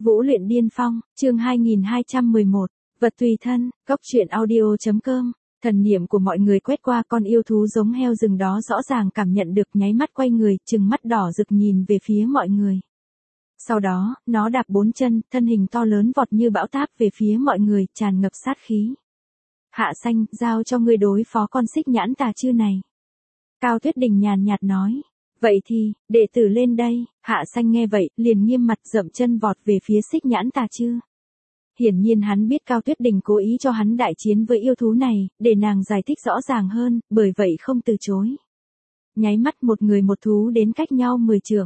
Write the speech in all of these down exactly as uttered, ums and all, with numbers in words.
Vũ luyện điên phong, chương hai nghìn hai trăm mười một, vật tùy thân, cốc truyện audio.com. Thần niệm của mọi người quét qua con yêu thú giống heo rừng đó rõ ràng cảm nhận được, nháy mắt quay người, trừng mắt đỏ rực nhìn về phía mọi người. Sau đó, nó đạp bốn chân, thân hình to lớn vọt như bão táp về phía mọi người, tràn ngập sát khí. Hạ Xanh, giao cho ngươi đối phó con xích nhãn tà chư này. Cao Tuyết Đình nhàn nhạt nói. Vậy thì, đệ tử lên đây. Hạ Xanh nghe vậy, liền nghiêm mặt dậm chân vọt về phía xích nhãn tà chư. Hiển nhiên hắn biết Cao Tuyết Đình cố ý cho hắn đại chiến với yêu thú này, để nàng giải thích rõ ràng hơn, bởi vậy không từ chối. Nháy mắt một người một thú đến cách nhau mười trượng.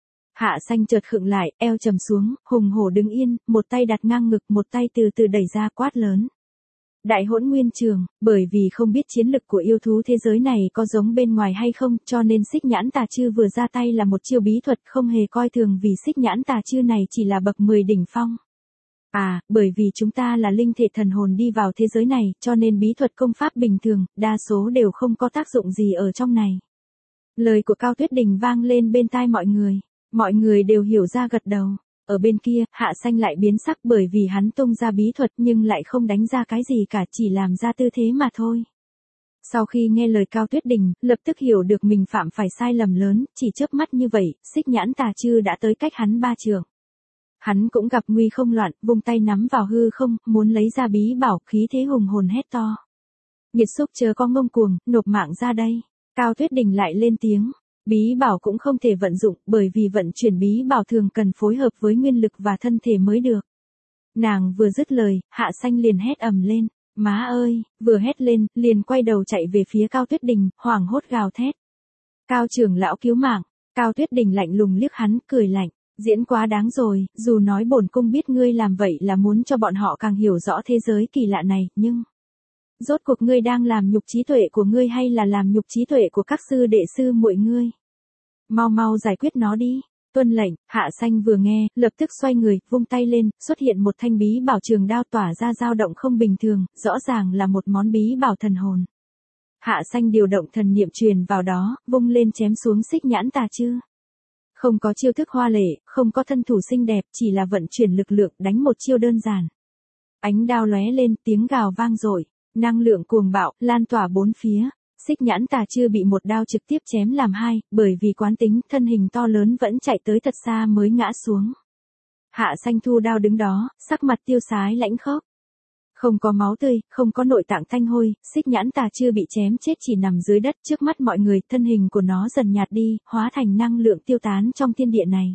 Hạ Xanh chợt khựng lại, eo trầm xuống, hùng hổ đứng yên, một tay đặt ngang ngực, một tay từ từ đẩy ra, quát lớn. Đại Hỗn Nguyên Trường, bởi vì không biết chiến lực của yêu thú thế giới này có giống bên ngoài hay không, cho nên xích nhãn tà chư vừa ra tay là một chiêu bí thuật, không hề coi thường, vì xích nhãn tà chư này chỉ là bậc mười đỉnh phong. À, bởi vì chúng ta là linh thể thần hồn đi vào thế giới này, cho nên bí thuật công pháp bình thường, đa số đều không có tác dụng gì ở trong này. Lời của Cao Tuyết Đình vang lên bên tai mọi người, mọi người đều hiểu ra gật đầu. Ở bên kia, Hạ Xanh lại biến sắc bởi vì hắn tung ra bí thuật nhưng lại không đánh ra cái gì cả, chỉ làm ra tư thế mà thôi. Sau khi nghe lời Cao Tuyết Đình, lập tức hiểu được mình phạm phải sai lầm lớn, chỉ chớp mắt như vậy, xích nhãn tà chư đã tới cách hắn ba trượng. Hắn cũng gặp nguy không loạn, vung tay nắm vào hư không, muốn lấy ra bí bảo, khí thế hùng hồn hét to. Nghiệt xúc chớ có ngông cuồng, nộp mạng ra đây. Cao Tuyết Đình lại lên tiếng. Bí bảo cũng không thể vận dụng, bởi vì vận chuyển bí bảo thường cần phối hợp với nguyên lực và thân thể mới được. Nàng vừa dứt lời, Hạ Xanh liền hét ầm lên. Má ơi, vừa hét lên, liền quay đầu chạy về phía Cao Tuyết Đình, hoảng hốt gào thét. Cao trưởng lão cứu mạng. Cao Tuyết Đình lạnh lùng liếc hắn, cười lạnh. Diễn quá đáng rồi, dù nói bổn cung biết ngươi làm vậy là muốn cho bọn họ càng hiểu rõ thế giới kỳ lạ này, nhưng... Rốt cuộc ngươi đang làm nhục trí tuệ của ngươi hay là làm nhục trí tuệ của các sư đệ sư muội ngươi? Mau mau giải quyết nó đi. Tuân lệnh. Hạ Xanh vừa nghe, lập tức xoay người, vung tay lên, xuất hiện một thanh bí bảo trường đao tỏa ra dao động không bình thường, rõ ràng là một món bí bảo thần hồn. Hạ Xanh điều động thần niệm truyền vào đó, vung lên chém xuống xích nhãn tà chư. Không có chiêu thức hoa lệ, không có thân thủ xinh đẹp, chỉ là vận chuyển lực lượng đánh một chiêu đơn giản. Ánh đao lóe lên, tiếng gào vang dội. Năng lượng cuồng bạo, lan tỏa bốn phía, xích nhãn tà chư bị một đao trực tiếp chém làm hai, bởi vì quán tính, thân hình to lớn vẫn chạy tới thật xa mới ngã xuống. Hạ Xanh thu đao đứng đó, sắc mặt tiêu sái lãnh khốc. Không có máu tươi, không có nội tạng tanh hôi, xích nhãn tà chư bị chém chết chỉ nằm dưới đất trước mắt mọi người, thân hình của nó dần nhạt đi, hóa thành năng lượng tiêu tán trong thiên địa này.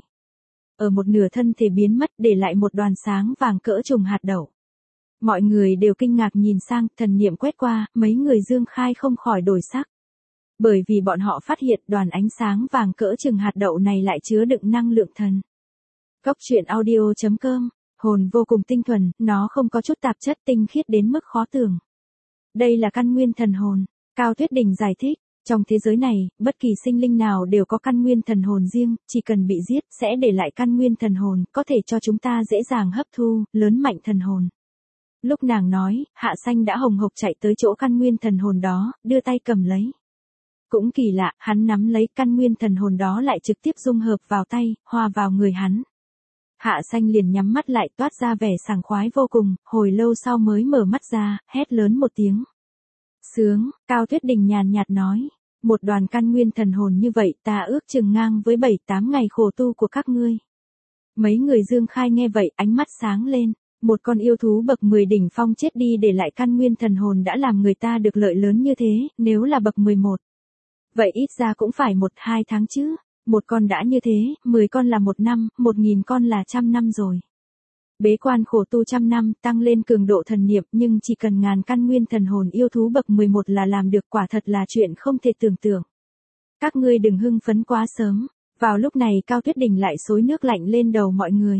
Ở một nửa thân thể biến mất, để lại một đoàn sáng vàng cỡ trùng hạt đậu. Mọi người đều kinh ngạc nhìn sang, thần niệm quét qua, mấy người Dương Khai không khỏi đổi sắc. Bởi vì bọn họ phát hiện đoàn ánh sáng vàng cỡ chừng hạt đậu này lại chứa đựng năng lượng thần. Cốc truyện audio.com, hồn vô cùng tinh thuần, nó không có chút tạp chất, tinh khiết đến mức khó tưởng. Đây là căn nguyên thần hồn. Cao Tuyết Đình giải thích, trong thế giới này, bất kỳ sinh linh nào đều có căn nguyên thần hồn riêng, chỉ cần bị giết, sẽ để lại căn nguyên thần hồn, có thể cho chúng ta dễ dàng hấp thu, lớn mạnh thần hồn. Lúc nàng nói, Hạ Xanh đã hồng hộc chạy tới chỗ căn nguyên thần hồn đó, đưa tay cầm lấy. Cũng kỳ lạ, hắn nắm lấy căn nguyên thần hồn đó lại trực tiếp dung hợp vào tay, hòa vào người hắn. Hạ Xanh liền nhắm mắt lại, toát ra vẻ sảng khoái vô cùng, hồi lâu sau mới mở mắt ra, hét lớn một tiếng. Sướng. Cao Tuyết Đình nhàn nhạt nói, một đoàn căn nguyên thần hồn như vậy ta ước chừng ngang với bảy tám ngày khổ tu của các ngươi. Mấy người Dương Khai nghe vậy, ánh mắt sáng lên. Một con yêu thú bậc mười đỉnh phong chết đi để lại căn nguyên thần hồn đã làm người ta được lợi lớn như thế, nếu là bậc mười một. Vậy ít ra cũng phải một hai tháng chứ, một con đã như thế, mười con là một năm, một nghìn con là trăm năm rồi. Bế quan khổ tu trăm năm, tăng lên cường độ thần niệm, nhưng chỉ cần ngàn căn nguyên thần hồn yêu thú bậc mười một là làm được, quả thật là chuyện không thể tưởng tượng. Các ngươi đừng hưng phấn quá sớm. Vào lúc này Cao Tuyết Đình lại xối nước lạnh lên đầu mọi người.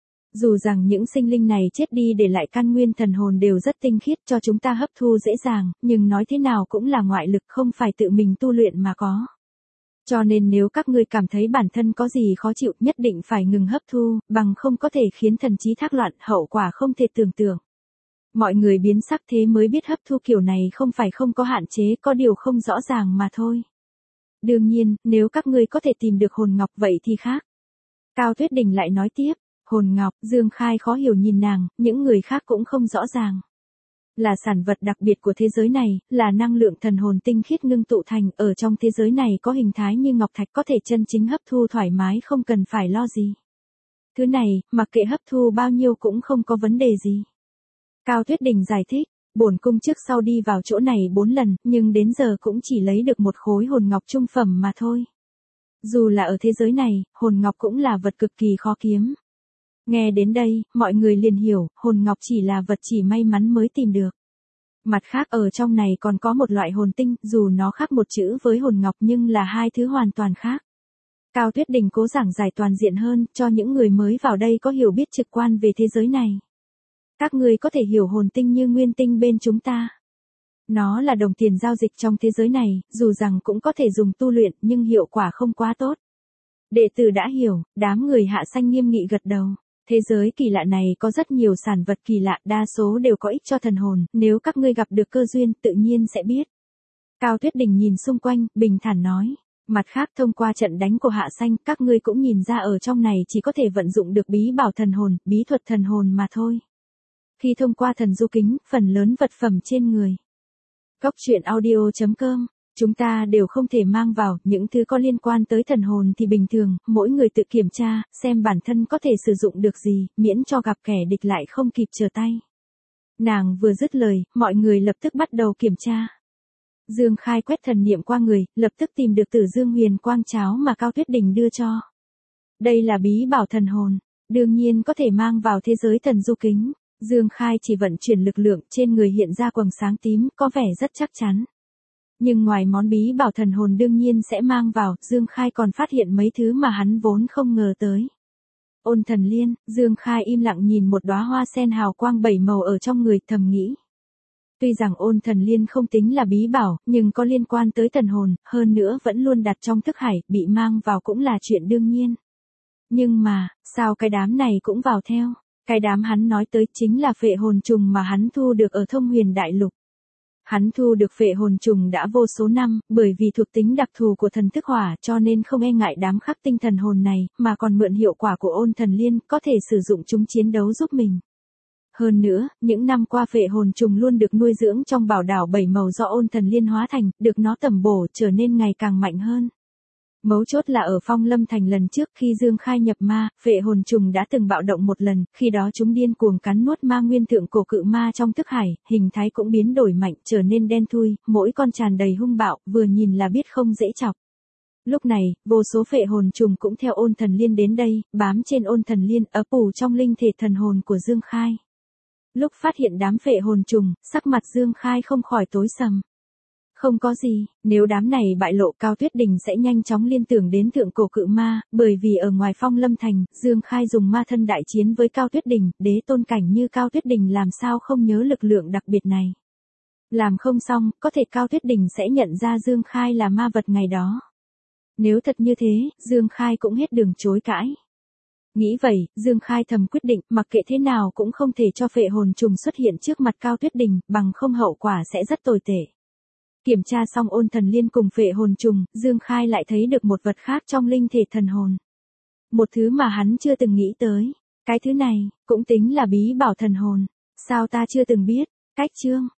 Dù rằng những sinh linh này chết đi để lại căn nguyên thần hồn đều rất tinh khiết cho chúng ta hấp thu dễ dàng, nhưng nói thế nào cũng là ngoại lực, không phải tự mình tu luyện mà có. Cho nên nếu các ngươi cảm thấy bản thân có gì khó chịu, nhất định phải ngừng hấp thu, bằng không có thể khiến thần trí thác loạn, hậu quả không thể tưởng tượng. Mọi người biến sắc, thế mới biết hấp thu kiểu này không phải không có hạn chế, có điều không rõ ràng mà thôi. Đương nhiên, nếu các ngươi có thể tìm được hồn ngọc vậy thì khác. Cao Tuyết Đình lại nói tiếp. Hồn ngọc, Dương Khai khó hiểu nhìn nàng, những người khác cũng không rõ ràng. Là sản vật đặc biệt của thế giới này, là năng lượng thần hồn tinh khiết ngưng tụ thành, ở trong thế giới này có hình thái như ngọc thạch có thể chân chính hấp thu thoải mái không cần phải lo gì. Thứ này, mặc kệ hấp thu bao nhiêu cũng không có vấn đề gì. Cao Tuyết Đình giải thích, bổn cung trước sau đi vào chỗ này bốn lần, nhưng đến giờ cũng chỉ lấy được một khối hồn ngọc trung phẩm mà thôi. Dù là ở thế giới này, hồn ngọc cũng là vật cực kỳ khó kiếm. Nghe đến đây, mọi người liền hiểu, hồn ngọc chỉ là vật chỉ may mắn mới tìm được. Mặt khác ở trong này còn có một loại hồn tinh, dù nó khác một chữ với hồn ngọc nhưng là hai thứ hoàn toàn khác. Cao Tuyết Đình cố giảng giải toàn diện hơn, cho những người mới vào đây có hiểu biết trực quan về thế giới này. Các người có thể hiểu hồn tinh như nguyên tinh bên chúng ta. Nó là đồng tiền giao dịch trong thế giới này, dù rằng cũng có thể dùng tu luyện nhưng hiệu quả không quá tốt. Đệ tử đã hiểu, đám người Hạ Xanh nghiêm nghị gật đầu. Thế giới kỳ lạ này có rất nhiều sản vật kỳ lạ, đa số đều có ích cho thần hồn, nếu các ngươi gặp được cơ duyên tự nhiên sẽ biết. Cao Tuyết Đình nhìn xung quanh, bình thản nói. Mặt khác thông qua trận đánh của Hạ Xanh, các ngươi cũng nhìn ra ở trong này chỉ có thể vận dụng được bí bảo thần hồn, bí thuật thần hồn mà thôi. Khi thông qua thần du kính, phần lớn vật phẩm trên người. Góc truyện audio chấm com, chúng ta đều không thể mang vào, những thứ có liên quan tới thần hồn thì bình thường, mỗi người tự kiểm tra, xem bản thân có thể sử dụng được gì, miễn cho gặp kẻ địch lại không kịp trở tay. Nàng vừa dứt lời, mọi người lập tức bắt đầu kiểm tra. Dương Khai quét thần niệm qua người, lập tức tìm được Tử Dương Huyền Quang cháo mà Cao Tuyết Đình đưa cho. Đây là bí bảo thần hồn, đương nhiên có thể mang vào thế giới thần du kính. Dương Khai chỉ vận chuyển lực lượng, trên người hiện ra quầng sáng tím, có vẻ rất chắc chắn. Nhưng ngoài món bí bảo thần hồn đương nhiên sẽ mang vào, Dương Khai còn phát hiện mấy thứ mà hắn vốn không ngờ tới. Ôn thần liên, Dương Khai im lặng nhìn một đóa hoa sen hào quang bảy màu ở trong người, thầm nghĩ. Tuy rằng ôn thần liên không tính là bí bảo, nhưng có liên quan tới thần hồn, hơn nữa vẫn luôn đặt trong thức hải, bị mang vào cũng là chuyện đương nhiên. Nhưng mà, sao cái đám này cũng vào theo? Cái đám hắn nói tới chính là phệ hồn trùng mà hắn thu được ở Thông Huyền Đại Lục. Hắn thu được phệ hồn trùng đã vô số năm, bởi vì thuộc tính đặc thù của thần thức hỏa cho nên không e ngại đám khắc tinh thần hồn này, mà còn mượn hiệu quả của ôn thần liên, có thể sử dụng chúng chiến đấu giúp mình. Hơn nữa, những năm qua phệ hồn trùng luôn được nuôi dưỡng trong bảo đảo bảy màu do ôn thần liên hóa thành, được nó tẩm bổ trở nên ngày càng mạnh hơn. Mấu chốt là ở Phong Lâm Thành lần trước khi Dương Khai nhập ma, phệ hồn trùng đã từng bạo động một lần, khi đó chúng điên cuồng cắn nuốt ma nguyên thượng cổ cự ma trong thức hải, hình thái cũng biến đổi mạnh, trở nên đen thui, mỗi con tràn đầy hung bạo, vừa nhìn là biết không dễ chọc. Lúc này, vô số phệ hồn trùng cũng theo ôn thần liên đến đây, bám trên ôn thần liên, ấp ủ trong linh thể thần hồn của Dương Khai. Lúc phát hiện đám phệ hồn trùng, sắc mặt Dương Khai không khỏi tối sầm. Không có gì, nếu đám này bại lộ Cao Tuyết Đình sẽ nhanh chóng liên tưởng đến thượng cổ cự ma, bởi vì ở ngoài Phong Lâm Thành, Dương Khai dùng ma thân đại chiến với Cao Tuyết Đình, đế tôn cảnh như Cao Tuyết Đình làm sao không nhớ lực lượng đặc biệt này. Làm không xong, có thể Cao Tuyết Đình sẽ nhận ra Dương Khai là ma vật ngày đó. Nếu thật như thế, Dương Khai cũng hết đường chối cãi. Nghĩ vậy, Dương Khai thầm quyết định, mặc kệ thế nào cũng không thể cho phệ hồn trùng xuất hiện trước mặt Cao Tuyết Đình, bằng không hậu quả sẽ rất tồi tệ. Kiểm tra xong ôn thần liên cùng phệ hồn trùng, Dương Khai lại thấy được một vật khác trong linh thể thần hồn. Một thứ mà hắn chưa từng nghĩ tới. Cái thứ này, cũng tính là bí bảo thần hồn. Sao ta chưa từng biết? Cách chương.